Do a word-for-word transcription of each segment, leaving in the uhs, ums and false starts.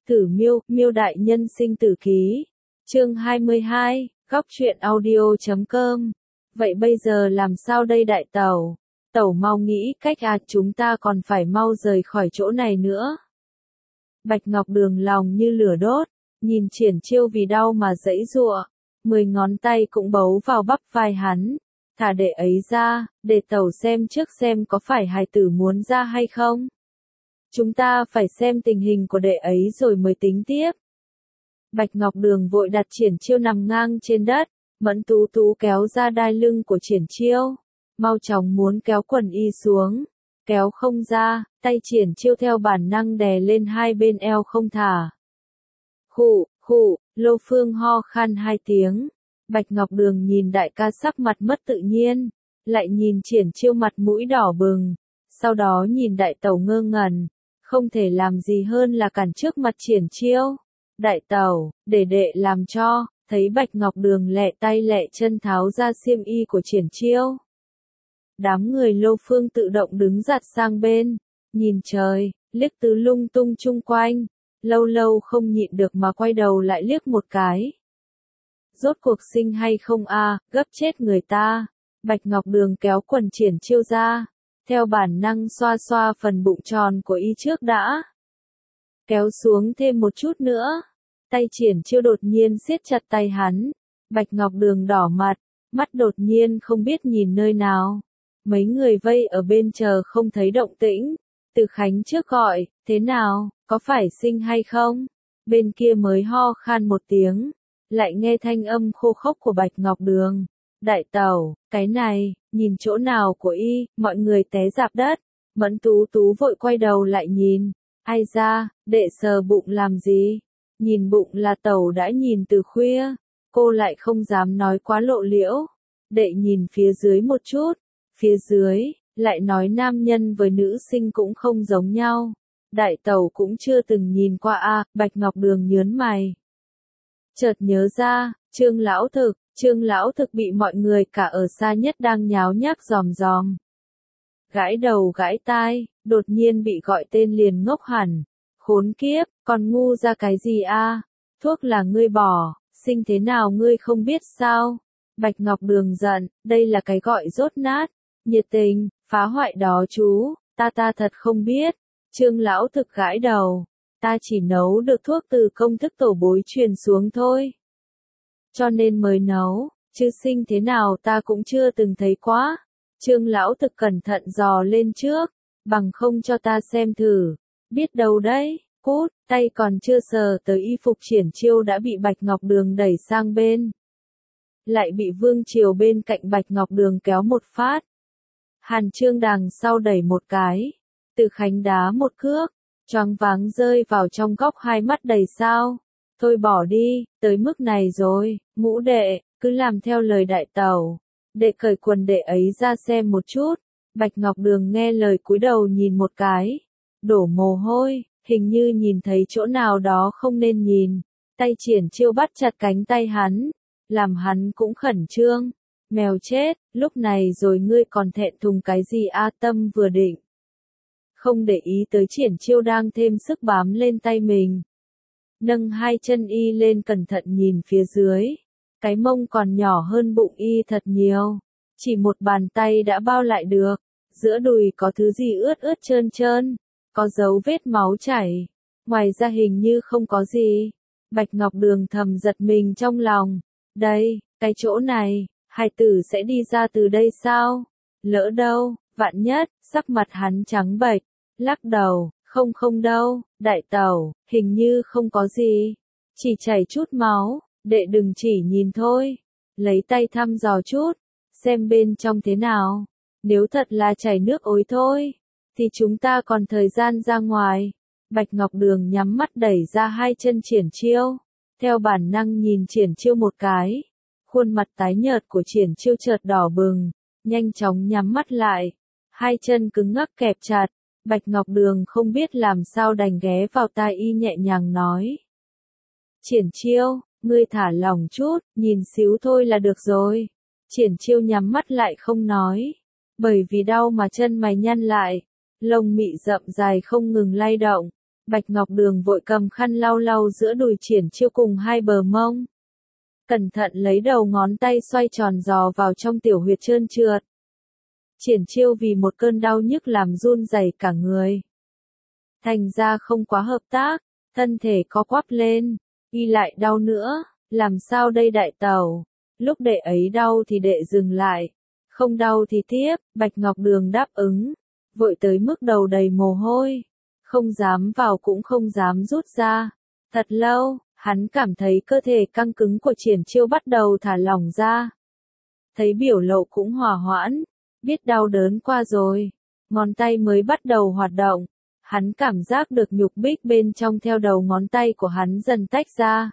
Tử Miêu, Miêu Đại Nhân Sinh Tử Ký. Chương hai mươi hai, góc truyện audio chấm com. Vậy bây giờ làm sao đây đại tẩu? Tẩu mau nghĩ cách à, chúng ta còn phải mau rời khỏi chỗ này nữa. Bạch Ngọc Đường lòng như lửa đốt, nhìn Triển Chiêu vì đau mà giãy giụa, mười ngón tay cũng bấu vào bắp vai hắn. Thả đệ ấy ra, để tẩu xem trước xem có phải hài tử muốn ra hay không. Chúng ta phải xem tình hình của đệ ấy rồi mới tính tiếp. Bạch Ngọc Đường vội đặt Triển Chiêu nằm ngang trên đất, Mẫn Tú Tú kéo ra đai lưng của Triển Chiêu, mau chóng muốn kéo quần y xuống, kéo không ra, tay Triển Chiêu theo bản năng đè lên hai bên eo không thả. Khụ, khụ, Lô Phương ho khan hai tiếng. Bạch Ngọc Đường nhìn đại ca sắc mặt mất tự nhiên, lại nhìn Triển Chiêu mặt mũi đỏ bừng, sau đó nhìn đại tẩu ngơ ngẩn, không thể làm gì hơn là cản trước mặt Triển Chiêu. Đại tẩu, để đệ làm cho. Thấy Bạch Ngọc Đường lẹ tay lẹ chân tháo ra xiêm y của Triển Chiêu. Đám người Lô Phương tự động đứng giặt sang bên, nhìn trời, liếc tứ lung tung chung quanh, lâu lâu không nhịn được mà quay đầu lại liếc một cái. Rốt cuộc sinh hay không a, à, gấp chết người ta. Bạch Ngọc Đường kéo quần Triển Chiêu ra, theo bản năng xoa xoa phần bụng tròn của y trước đã. Kéo xuống thêm một chút nữa. Tay Triển Chiêu đột nhiên siết chặt tay hắn. Bạch Ngọc Đường đỏ mặt, mắt đột nhiên không biết nhìn nơi nào. Mấy người vây ở bên chờ không thấy động tĩnh. Từ Khánh trước gọi, thế nào, có phải sinh hay không? Bên kia mới ho khan một tiếng, lại nghe thanh âm khô khốc của Bạch Ngọc Đường. Đại tẩu, cái này, nhìn chỗ nào của y, mọi người té rạp đất. Mẫn Tú Tú vội quay đầu lại nhìn. Ai ra, đệ sờ bụng làm gì? Nhìn bụng là tẩu đã nhìn từ khuya, cô lại không dám nói quá lộ liễu. Đệ nhìn phía dưới một chút, phía dưới, lại nói nam nhân với nữ sinh cũng không giống nhau. Đại tẩu cũng chưa từng nhìn qua a, à, Bạch Ngọc Đường nhớn mày. Chợt nhớ ra, Trương Lão Thực, Trương Lão Thực bị mọi người cả ở xa nhất đang nháo nhác dòm dòm. Gãi đầu gãi tai, đột nhiên bị gọi tên liền ngốc hẳn. Khốn kiếp, còn ngu ra cái gì a? À? Thuốc là ngươi bỏ, sinh thế nào ngươi không biết sao? Bạch Ngọc Đường giận, đây là cái gọi rốt nát, nhiệt tình, phá hoại đó chú, ta ta thật không biết. Trương Lão Thực gãi đầu, ta chỉ nấu được thuốc từ công thức tổ bối truyền xuống thôi. Cho nên mới nấu, chứ sinh thế nào ta cũng chưa từng thấy quá. Trương Lão Thực cẩn thận dò lên trước, bằng không cho ta xem thử. Biết đâu đấy, cút, tay còn chưa sờ tới y phục Triển Chiêu đã bị Bạch Ngọc Đường đẩy sang bên. Lại bị Vương Triều bên cạnh Bạch Ngọc Đường kéo một phát. Hàn Trương đằng sau đẩy một cái. Từ Khánh đá một cước, choáng váng rơi vào trong góc hai mắt đầy sao. Thôi bỏ đi, tới mức này rồi, ngũ đệ, cứ làm theo lời đại tẩu. Đệ cởi quần đệ ấy ra xem một chút. Bạch Ngọc Đường nghe lời cúi đầu nhìn một cái. Đổ mồ hôi, hình như nhìn thấy chỗ nào đó không nên nhìn. Tay Triển Chiêu bắt chặt cánh tay hắn, làm hắn cũng khẩn trương. Mèo chết, lúc này rồi ngươi còn thẹn thùng cái gì a? Tâm vừa định. Không để ý tới Triển Chiêu đang thêm sức bám lên tay mình. Nâng hai chân y lên cẩn thận nhìn phía dưới. Cái mông còn nhỏ hơn bụng y thật nhiều. Chỉ một bàn tay đã bao lại được. Giữa đùi có thứ gì ướt ướt trơn trơn. Có dấu vết máu chảy. Ngoài ra hình như không có gì. Bạch Ngọc Đường thầm giật mình trong lòng. Đây, cái chỗ này, hài tử sẽ đi ra từ đây sao? Lỡ đâu, vạn nhất, sắc mặt hắn trắng bệch, lắc đầu, không không đâu, đại tẩu, hình như không có gì. Chỉ chảy chút máu, đệ đừng chỉ nhìn thôi. Lấy tay thăm dò chút, xem bên trong thế nào. Nếu thật là chảy nước ối thôi, thì chúng ta còn thời gian ra ngoài. Bạch Ngọc Đường nhắm mắt đẩy ra hai chân Triển Chiêu, theo bản năng nhìn Triển Chiêu một cái. Khuôn mặt tái nhợt của Triển Chiêu chợt đỏ bừng, nhanh chóng nhắm mắt lại. Hai chân cứng ngắc kẹp chặt, Bạch Ngọc Đường không biết làm sao đành ghé vào tai y nhẹ nhàng nói. Triển Chiêu, ngươi thả lỏng chút, nhìn xíu thôi là được rồi. Triển Chiêu nhắm mắt lại không nói, bởi vì đau mà chân mày nhăn lại. Lông mị rậm dài không ngừng lay động, Bạch Ngọc Đường vội cầm khăn lau lau giữa đùi Triển Chiêu cùng hai bờ mông. Cẩn thận lấy đầu ngón tay xoay tròn dò vào trong tiểu huyệt trơn trượt. Triển Chiêu vì một cơn đau nhức làm run rẩy cả người. Thành ra không quá hợp tác, thân thể co quắp lên, y lại đau nữa, làm sao đây đại tẩu? Lúc đệ ấy đau thì đệ dừng lại, không đau thì tiếp, Bạch Ngọc Đường đáp ứng, vội tới mức đầu đầy mồ hôi, không dám vào cũng không dám rút ra. Thật lâu, hắn cảm thấy cơ thể căng cứng của Triển Chiêu bắt đầu thả lỏng ra. Thấy biểu lộ cũng hòa hoãn, biết đau đớn qua rồi, ngón tay mới bắt đầu hoạt động. Hắn cảm giác được nhục bích bên trong theo đầu ngón tay của hắn dần tách ra.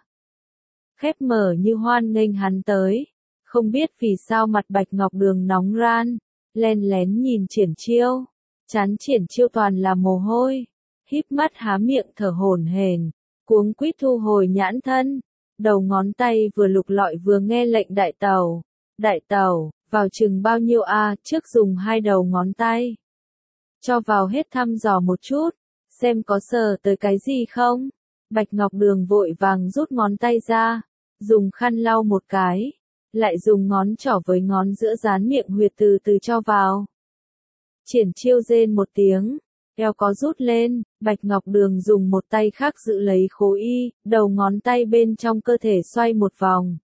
Khép mở như hoan nghênh hắn tới. Không biết vì sao mặt Bạch Ngọc Đường nóng ran, len lén nhìn Triển Chiêu. Trán Triển Chiêu toàn là mồ hôi, híp mắt há miệng thở hổn hển, cuống quýt thu hồi nhãn thân. Đầu ngón tay vừa lục lọi vừa nghe lệnh đại tẩu. Đại tẩu, vào chừng bao nhiêu a, à, trước dùng hai đầu ngón tay. Cho vào hết thăm dò một chút, xem có sờ tới cái gì không. Bạch Ngọc Đường vội vàng rút ngón tay ra, dùng khăn lau một cái, lại dùng ngón trỏ với ngón giữa dán miệng huyệt từ từ cho vào. Triển Chiêu rên một tiếng, eo có rút lên, Bạch Ngọc Đường dùng một tay khác giữ lấy khố y, đầu ngón tay bên trong cơ thể xoay một vòng.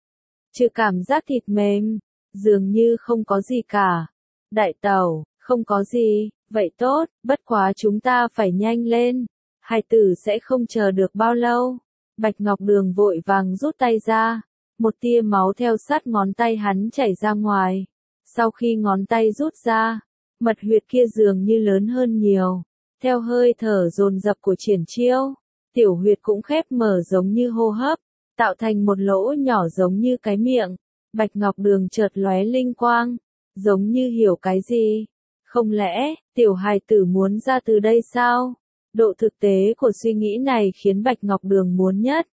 Trừ cảm giác thịt mềm, dường như không có gì cả. Đại tẩu, không có gì, vậy tốt, bất quá chúng ta phải nhanh lên, hài tử sẽ không chờ được bao lâu. Bạch Ngọc Đường vội vàng rút tay ra, một tia máu theo sát ngón tay hắn chảy ra ngoài. Sau khi ngón tay rút ra, mật huyệt kia dường như lớn hơn nhiều. Theo hơi thở dồn dập của Triển Chiêu, tiểu huyệt cũng khép mở giống như hô hấp, tạo thành một lỗ nhỏ giống như cái miệng. Bạch Ngọc Đường chợt lóe linh quang, giống như hiểu cái gì. Không lẽ, tiểu hài tử muốn ra từ đây sao? Độ thực tế của suy nghĩ này khiến Bạch Ngọc Đường muốn nhất.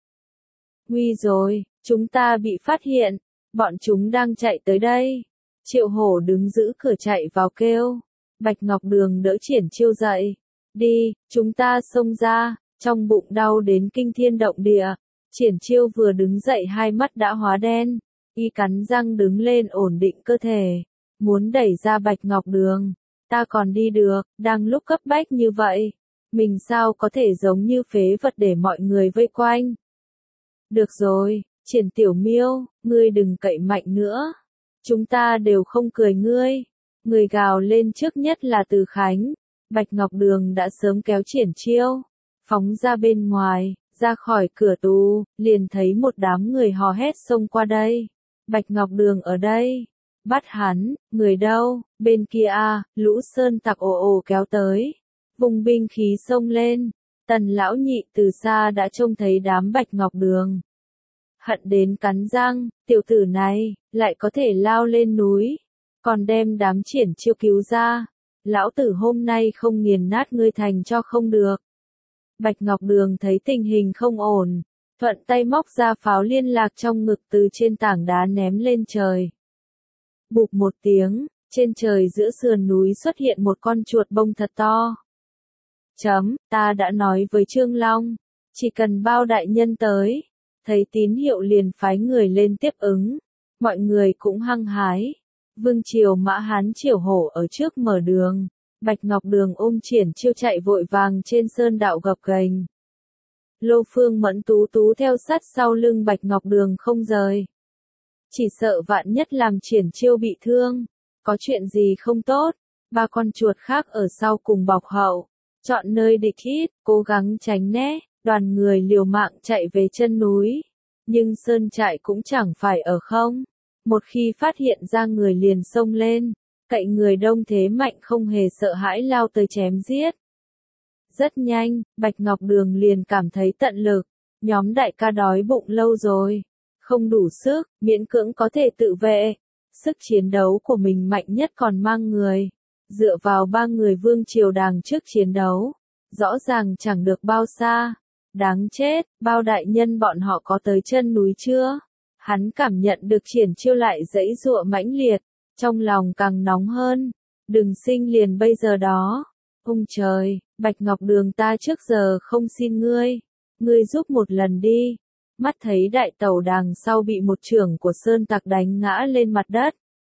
Nguy rồi, chúng ta bị phát hiện, bọn chúng đang chạy tới đây. Triệu Hổ đứng giữ cửa chạy vào kêu. Bạch Ngọc Đường đỡ Triển Chiêu dậy. Đi, chúng ta xông ra, trong bụng đau đến kinh thiên động địa. Triển Chiêu vừa đứng dậy hai mắt đã hóa đen, y cắn răng đứng lên ổn định cơ thể, muốn đẩy ra Bạch Ngọc Đường. Ta còn đi được, đang lúc cấp bách như vậy, mình sao có thể giống như phế vật để mọi người vây quanh. Được rồi, Triển Tiểu Miêu, ngươi đừng cậy mạnh nữa, chúng ta đều không cười ngươi. Người gào lên trước nhất là Từ Khánh. Bạch Ngọc Đường đã sớm kéo Triển Chiêu, phóng ra bên ngoài, ra khỏi cửa tù, liền thấy một đám người hò hét xông qua đây. Bạch Ngọc Đường ở đây. Bắt hắn, người đâu, bên kia a, lũ sơn tặc ồ ồ kéo tới. Vùng binh khí xông lên, Tần lão nhị từ xa đã trông thấy đám Bạch Ngọc Đường. Hận đến cắn răng, tiểu tử này, lại có thể lao lên núi, còn đem đám Triển Chiêu cứu ra. Lão tử hôm nay không nghiền nát ngươi thành cho không được. Bạch Ngọc Đường thấy tình hình không ổn, thuận tay móc ra pháo liên lạc trong ngực từ trên tảng đá ném lên trời. Bụp một tiếng, trên trời giữa sườn núi xuất hiện một con chuột bông thật to. Chấm, ta đã nói với Trương Long, chỉ cần Bao đại nhân tới, thấy tín hiệu liền phái người lên tiếp ứng. Mọi người cũng hăng hái. Vương Triều Mã Hán Triều Hổ ở trước mở đường. Bạch Ngọc Đường ôm Triển Chiêu chạy vội vàng trên sơn đạo gập ghềnh. Lô Phương Mẫn tú tú theo sát sau lưng Bạch Ngọc Đường không rời. Chỉ sợ vạn nhất làm Triển Chiêu bị thương, có chuyện gì không tốt. Ba con chuột khác ở sau cùng bọc hậu, chọn nơi địch ít, cố gắng tránh né. Đoàn người liều mạng chạy về chân núi, nhưng sơn trại cũng chẳng phải ở không. Một khi phát hiện ra người liền xông lên, cậy người đông thế mạnh không hề sợ hãi lao tới chém giết. Rất nhanh, Bạch Ngọc Đường liền cảm thấy tận lực, nhóm đại ca đói bụng lâu rồi, không đủ sức, miễn cưỡng có thể tự vệ. Sức chiến đấu của mình mạnh nhất còn mang người, dựa vào ba người Vương Triều đàng trước chiến đấu, rõ ràng chẳng được bao xa. Đáng chết, Bao đại nhân bọn họ có tới chân núi chưa? Hắn cảm nhận được Triển Chiêu lại giãy giụa mãnh liệt, trong lòng càng nóng hơn. Đừng sinh liền bây giờ đó. Ông trời, Bạch Ngọc Đường ta trước giờ không xin ngươi, ngươi giúp một lần đi. Mắt thấy đại tẩu đằng sau bị một chưởng của sơn tặc đánh ngã lên mặt đất.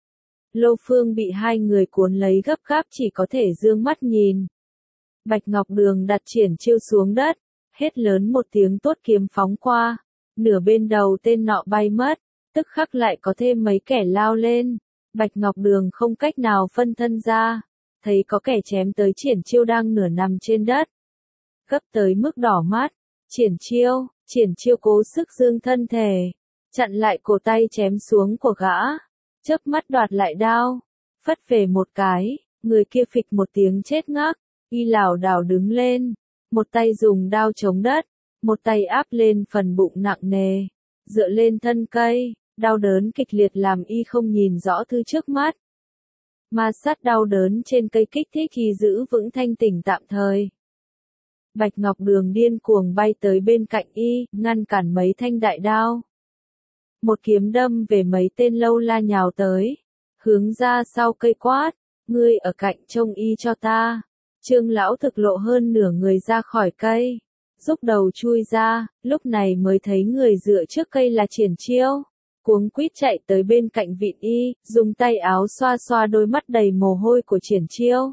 Lô Phương bị hai người cuốn lấy gấp gáp chỉ có thể dương mắt nhìn. Bạch Ngọc Đường đặt triển chiêu xuống đất, hét lớn một tiếng tốt kiếm phóng qua, nửa bên đầu tên nọ bay mất, tức khắc lại có thêm mấy kẻ lao lên. Bạch Ngọc Đường không cách nào phân thân ra, thấy có kẻ chém tới triển chiêu đang nửa nằm trên đất. Gấp tới mức đỏ mắt, triển chiêu, triển chiêu cố sức dương thân thể, chặn lại cổ tay chém xuống của gã, chớp mắt đoạt lại đao, phất về một cái, người kia phịch một tiếng chết ngắc, y lảo đảo đứng lên, một tay dùng đao chống đất, một tay áp lên phần bụng nặng nề, dựa lên thân cây, đau đớn kịch liệt làm y không nhìn rõ thứ trước mắt. Ma sát đau đớn trên cây kích thích y giữ vững thanh tỉnh tạm thời. Bạch Ngọc Đường điên cuồng bay tới bên cạnh y, ngăn cản mấy thanh đại đao. Một kiếm đâm về mấy tên lâu la nhào tới, hướng ra sau cây quát, ngươi ở cạnh trông y cho ta. Trương lão thực lộ hơn nửa người ra khỏi cây, rúc đầu chui ra, lúc này mới thấy người dựa trước cây là triển chiêu, cuống quýt chạy tới bên cạnh vịn y, dùng tay áo xoa xoa đôi mắt đầy mồ hôi của triển chiêu.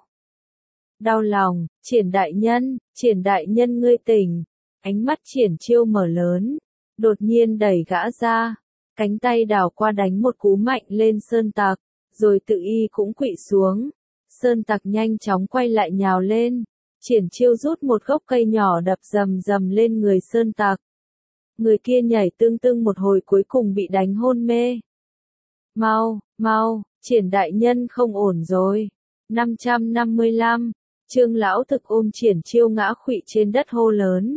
Đau lòng, triển đại nhân, triển đại nhân ngươi tỉnh, ánh mắt triển chiêu mở lớn, đột nhiên đẩy gã ra, cánh tay đảo qua đánh một cú mạnh lên sơn tặc, rồi tự y cũng quỵ xuống. Sơn tặc nhanh chóng quay lại nhào lên, triển chiêu rút một gốc cây nhỏ đập rầm rầm lên người sơn tặc. Người kia nhảy tương tương một hồi cuối cùng bị đánh hôn mê. Mau, mau, triển đại nhân không ổn rồi. năm trăm năm mươi lăm, Trương lão thực ôm triển chiêu ngã khuỵu trên đất hô lớn.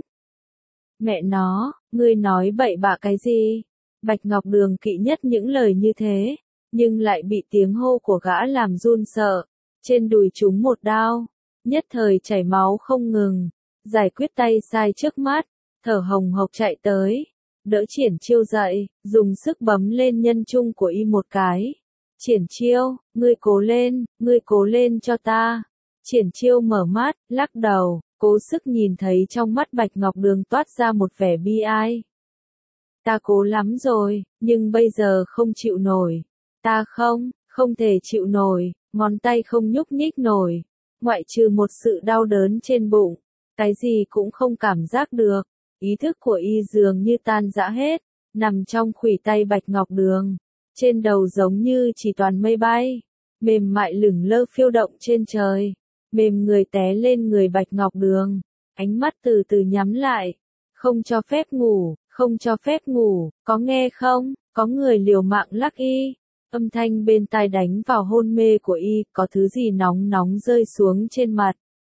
Mẹ nó, ngươi nói bậy bạ cái gì? Bạch Ngọc Đường kỵ nhất những lời như thế, nhưng lại bị tiếng hô của gã làm run sợ. Trên đùi trúng một đao, nhất thời chảy máu không ngừng, giải quyết tay sai trước mắt, thở hồng hộc chạy tới, đỡ triển chiêu dậy, dùng sức bấm lên nhân trung của y một cái. Triển chiêu, ngươi cố lên, ngươi cố lên cho ta. Triển chiêu mở mắt, lắc đầu, cố sức nhìn thấy trong mắt Bạch Ngọc Đường toát ra một vẻ bi ai. Ta cố lắm rồi, nhưng bây giờ không chịu nổi. Ta không, không thể chịu nổi. Ngón tay không nhúc nhích nổi, ngoại trừ một sự đau đớn trên bụng, cái gì cũng không cảm giác được, ý thức của y dường như tan rã hết, nằm trong khuỷu tay Bạch Ngọc Đường, trên đầu giống như chỉ toàn mây bay, mềm mại lửng lơ phiêu động trên trời, mềm người té lên người Bạch Ngọc Đường, ánh mắt từ từ nhắm lại, không cho phép ngủ, không cho phép ngủ, có nghe không, có người liều mạng lắc y. Âm thanh bên tai đánh vào hôn mê của y, có thứ gì nóng nóng rơi xuống trên mặt.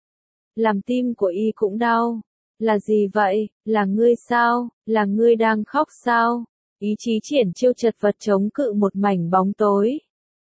Làm tim của y cũng đau. Là gì vậy? Là ngươi sao? Là ngươi đang khóc sao? Ý chí triển chiêu chật vật chống cự một mảnh bóng tối.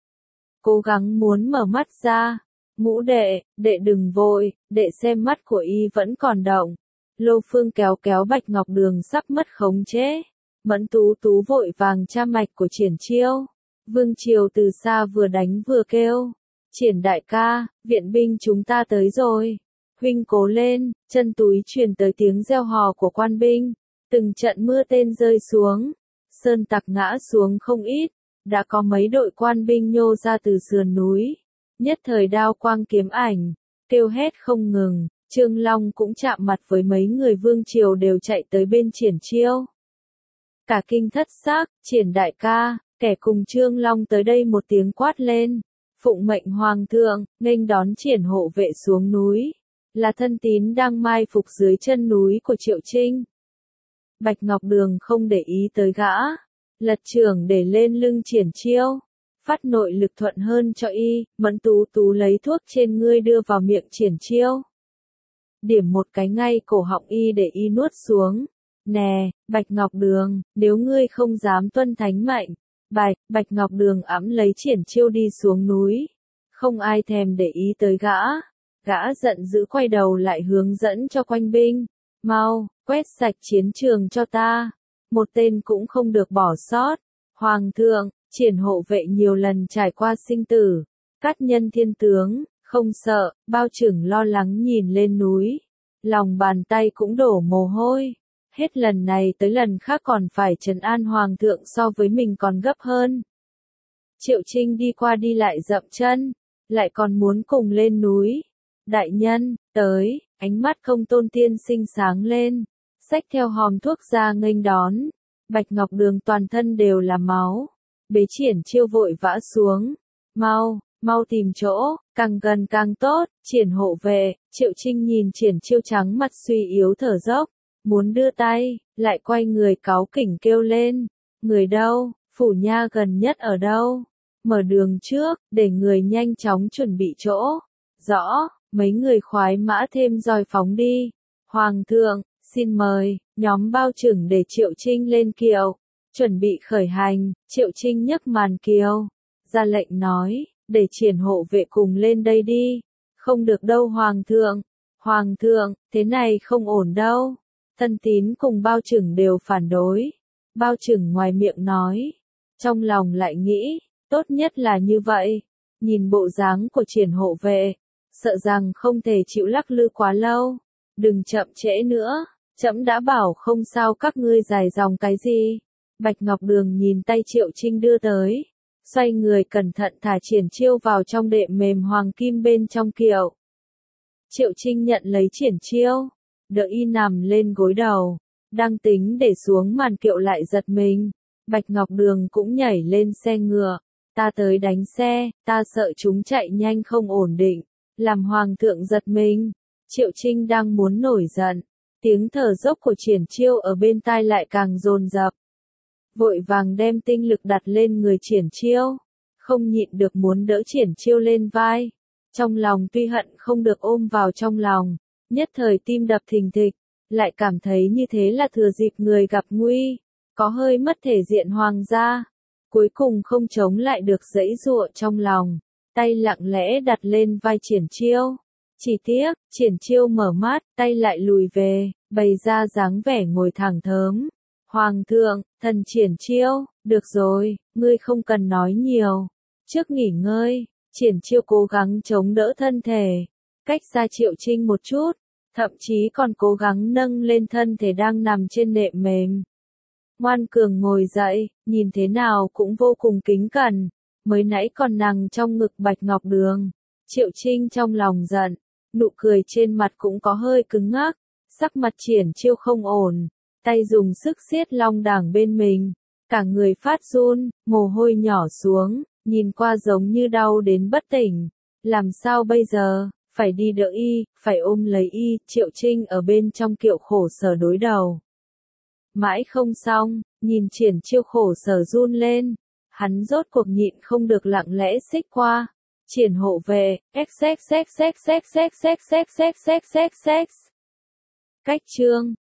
Cố gắng muốn mở mắt ra. Ngũ đệ, đệ đừng vội, đệ xem mắt của y vẫn còn động. Lô Phương kéo kéo Bạch Ngọc Đường sắp mất khống chế. Mẫn Tú Tú vội vàng tra mạch của triển chiêu. Vương Triều từ xa vừa đánh vừa kêu. Triển đại ca, viện binh chúng ta tới rồi. Huynh cố lên, chân túi truyền tới tiếng reo hò của quan binh. Từng trận mưa tên rơi xuống. Sơn tặc ngã xuống không ít. Đã có mấy đội quan binh nhô ra từ sườn núi. Nhất thời đao quang kiếm ảnh. Kêu hét không ngừng. Trương Long cũng chạm mặt với mấy người Vương Triều đều chạy tới bên triển chiêu. Cả kinh thất xác, triển đại ca. Kẻ cùng Trương Long tới đây một tiếng quát lên, phụng mệnh hoàng thượng, nghênh đón triển hộ vệ xuống núi, là thân tín đang mai phục dưới chân núi của Triệu Trinh. Bạch Ngọc Đường không để ý tới gã, lật trưởng để lên lưng triển chiêu, phát nội lực thuận hơn cho y, Mẫn Tú Tú lấy thuốc trên ngươi đưa vào miệng triển chiêu. Điểm một cái ngay cổ họng y để y nuốt xuống, nè, Bạch Ngọc Đường, nếu ngươi không dám tuân thánh mệnh, Bạch, Bạch Ngọc Đường ẵm lấy triển chiêu đi xuống núi. Không ai thèm để ý tới gã. Gã giận dữ quay đầu lại hướng dẫn cho quanh binh. Mau, quét sạch chiến trường cho ta. Một tên cũng không được bỏ sót. Hoàng thượng, triển hộ vệ nhiều lần trải qua sinh tử. Cát nhân thiên tướng, Không sợ, bao trưởng lo lắng nhìn lên núi. Lòng bàn tay cũng đổ mồ hôi. Hết lần này tới lần khác còn phải trấn an hoàng thượng so với mình còn gấp hơn. Triệu Trinh đi qua đi lại dậm chân, lại còn muốn cùng lên núi. Đại nhân, tới, ánh mắt Công Tôn tiên sinh sáng lên, xách theo hòm thuốc ra nghênh đón. Bạch Ngọc Đường toàn thân đều là máu. Bế Triển Chiêu vội vã xuống. Mau, mau tìm chỗ, càng gần càng tốt. Triển hộ vệ. Triệu Trinh nhìn Triển Chiêu trắng mặt suy yếu thở dốc, muốn đưa tay, lại quay người cáu kỉnh kêu lên. Người đâu, phủ nha gần nhất ở đâu? Mở đường trước, để người nhanh chóng chuẩn bị chỗ. Rõ, mấy người khoái mã thêm roi phóng đi. Hoàng thượng, xin mời, nhóm bao trưởng để Triệu Trinh lên kiệu. Chuẩn bị khởi hành, Triệu Trinh nhấc màn kiệu. Ra lệnh nói, để Triển hộ vệ cùng lên đây đi. Không được đâu Hoàng thượng. Hoàng thượng, thế này không ổn đâu. Thân tín cùng bao trưởng đều phản đối. Bao trưởng ngoài miệng nói, trong lòng lại nghĩ, tốt nhất là như vậy. Nhìn bộ dáng của Triển hộ vệ, sợ rằng không thể chịu lắc lư quá lâu. Đừng chậm trễ nữa, trẫm đã bảo không sao các ngươi dài dòng cái gì. Bạch Ngọc Đường nhìn tay Triệu Trinh đưa tới, xoay người cẩn thận thả Triển Chiêu vào trong đệm mềm hoàng kim bên trong kiệu. Triệu Trinh nhận lấy Triển Chiêu, đỡ y nằm lên gối đầu, đang tính để xuống màn kiệu lại giật mình. Bạch Ngọc Đường cũng nhảy lên xe ngựa, ta tới đánh xe, ta sợ chúng chạy nhanh không ổn định, làm hoàng thượng giật mình. Triệu Trinh đang muốn nổi giận, tiếng thở dốc của Triển Chiêu ở bên tai lại càng dồn dập. Vội vàng đem tinh lực đặt lên người Triển Chiêu, không nhịn được muốn đỡ Triển Chiêu lên vai. Trong lòng tuy hận không được ôm vào trong lòng, nhất thời tim đập thình thịch, lại cảm thấy như thế là thừa dịp người gặp nguy, có hơi mất thể diện hoàng gia. Cuối cùng không chống lại được giãy giụa trong lòng, tay lặng lẽ đặt lên vai Triển Chiêu. Chỉ tiếc, Triển Chiêu mở mắt, tay lại lùi về, bày ra dáng vẻ ngồi thẳng thớm. Hoàng thượng, thần Triển Chiêu, được rồi, ngươi không cần nói nhiều. Trước nghỉ ngơi, Triển Chiêu cố gắng chống đỡ thân thể, cách xa Triệu Trinh một chút, thậm chí còn cố gắng nâng lên thân thể đang nằm trên nệm mềm. Ngoan cường ngồi dậy, nhìn thế nào cũng vô cùng kính cẩn, mới nãy còn nằm trong ngực Bạch Ngọc Đường. Triệu Trinh trong lòng giận, nụ cười trên mặt cũng có hơi cứng ngắc, sắc mặt Triển Chiêu không ổn, tay dùng sức siết long đằng bên mình, cả người phát run, mồ hôi nhỏ xuống, nhìn qua giống như đau đến bất tỉnh. Làm sao bây giờ, phải đi đỡ y, phải ôm lấy y. Triệu Trinh ở bên trong kiệu khổ sở đối đầu. Mãi không xong, nhìn Triển Chiêu khổ sở run lên, hắn rốt cuộc nhịn không được lặng lẽ xích qua. Triển hộ về, xx xx xx xx xx xx xx xx xx. Cách chương